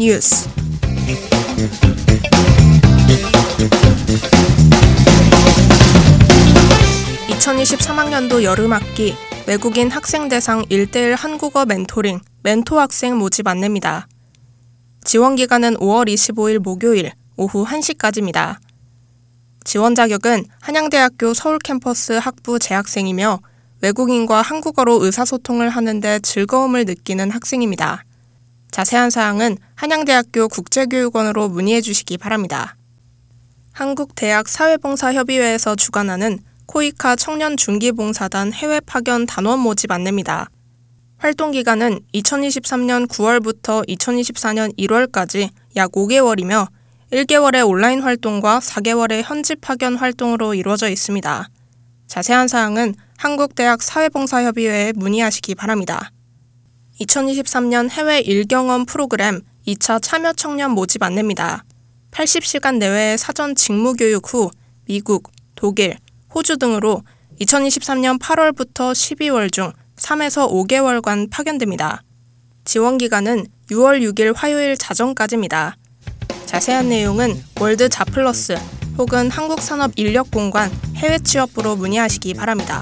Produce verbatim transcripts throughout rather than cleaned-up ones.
뉴스. 이천이십삼 학년도 여름학기 외국인 학생 대상 일 대일 한국어 멘토링 멘토 학생 모집 안내입니다. 지원기간은 오월 이십오일 목요일 오후 한 시까지입니다. 지원 자격은 한양대학교 서울캠퍼스 학부 재학생이며 외국인과 한국어로 의사소통을 하는데 즐거움을 느끼는 학생입니다. 자세한 사항은 한양대학교 국제교육원으로 문의해 주시기 바랍니다. 한국대학 사회봉사협의회에서 주관하는 코이카 청년중기봉사단 해외 파견 단원 모집 안내입니다. 활동기간은 이천이십삼년 구월부터 이천이십사년 일월까지 약 오 개월이며 일 개월의 온라인 활동과 사 개월의 현지 파견 활동으로 이루어져 있습니다. 자세한 사항은 한국대학 사회봉사협의회에 문의하시기 바랍니다. 이천이십삼년 해외 일경험 프로그램 이 차 참여 청년 모집 안내입니다. 팔십 시간 내외의 사전 직무교육 후 미국, 독일, 호주 등으로 이천이십삼년 팔월부터 십이월 중 삼에서 오 개월간 파견됩니다. 지원기간은 유월 육일 화요일 자정까지입니다. 자세한 내용은 월드 자플러스 혹은 한국산업인력공관 해외취업부로 문의하시기 바랍니다.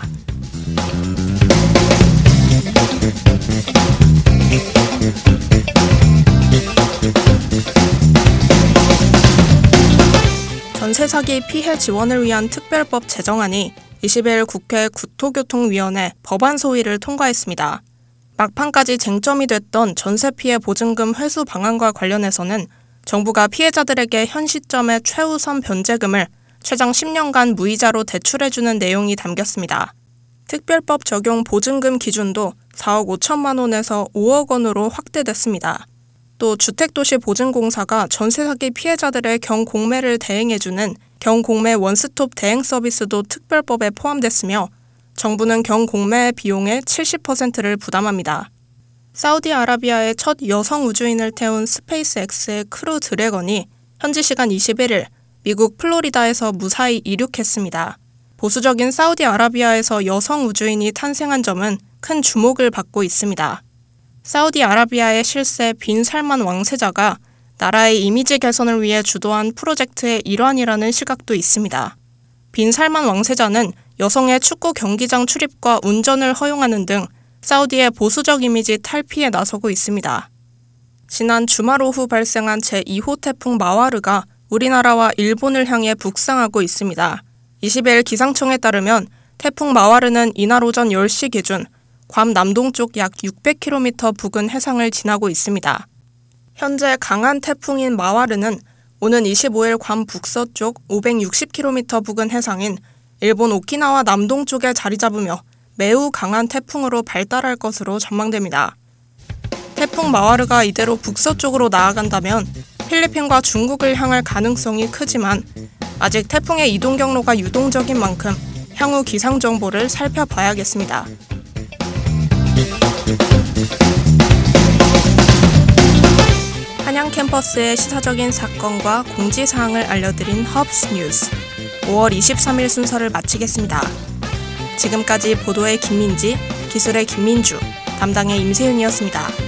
전세사기 피해 지원을 위한 특별법 제정안이 이십일 국회 국토교통위원회 법안 소위를 통과했습니다. 막판까지 쟁점이 됐던 전세 피해 보증금 회수 방안과 관련해서는 정부가 피해자들에게 현 시점의 최우선 변제금을 최장 십 년간 무이자로 대출해주는 내용이 담겼습니다. 특별법 적용 보증금 기준도 사억 오천만 원에서 오억 원으로 확대됐습니다. 또 주택도시보증공사가 전세사기 피해자들의 경공매를 대행해주는 경공매 원스톱 대행 서비스도 특별법에 포함됐으며 정부는 경공매 비용의 칠십 퍼센트를 부담합니다. 사우디아라비아의 첫 여성 우주인을 태운 스페이스X의 크루 드래건이 현지 시간 이십일일 미국 플로리다에서 무사히 이륙했습니다. 보수적인 사우디아라비아에서 여성 우주인이 탄생한 점은 큰 주목을 받고 있습니다. 사우디아라비아의 실세 빈 살만 왕세자가 나라의 이미지 개선을 위해 주도한 프로젝트의 일환이라는 시각도 있습니다. 빈 살만 왕세자는 여성의 축구 경기장 출입과 운전을 허용하는 등 사우디의 보수적 이미지 탈피에 나서고 있습니다. 지난 주말 오후 발생한 제이호 태풍 마와르가 우리나라와 일본을 향해 북상하고 있습니다. 이십일 기상청에 따르면 태풍 마와르는 이날 오전 열 시 기준 괌 남동쪽 약 육백 킬로미터 부근 해상을 지나고 있습니다. 현재 강한 태풍인 마와르는 오는 이십오일 괌 북서쪽 오백육십 킬로미터 부근 해상인 일본 오키나와 남동쪽에 자리 잡으며 매우 강한 태풍으로 발달할 것으로 전망됩니다. 태풍 마와르가 이대로 북서쪽으로 나아간다면 필리핀과 중국을 향할 가능성이 크지만 아직 태풍의 이동 경로가 유동적인 만큼 향후 기상 정보를 살펴봐야겠습니다. 한양 캠퍼스의 시사적인 사건과 공지사항을 알려드린 허브스 뉴스 오월 이십삼일 순서를 마치겠습니다. 지금까지 보도의 김민지, 기술의 김민주, 담당의 임세윤이었습니다.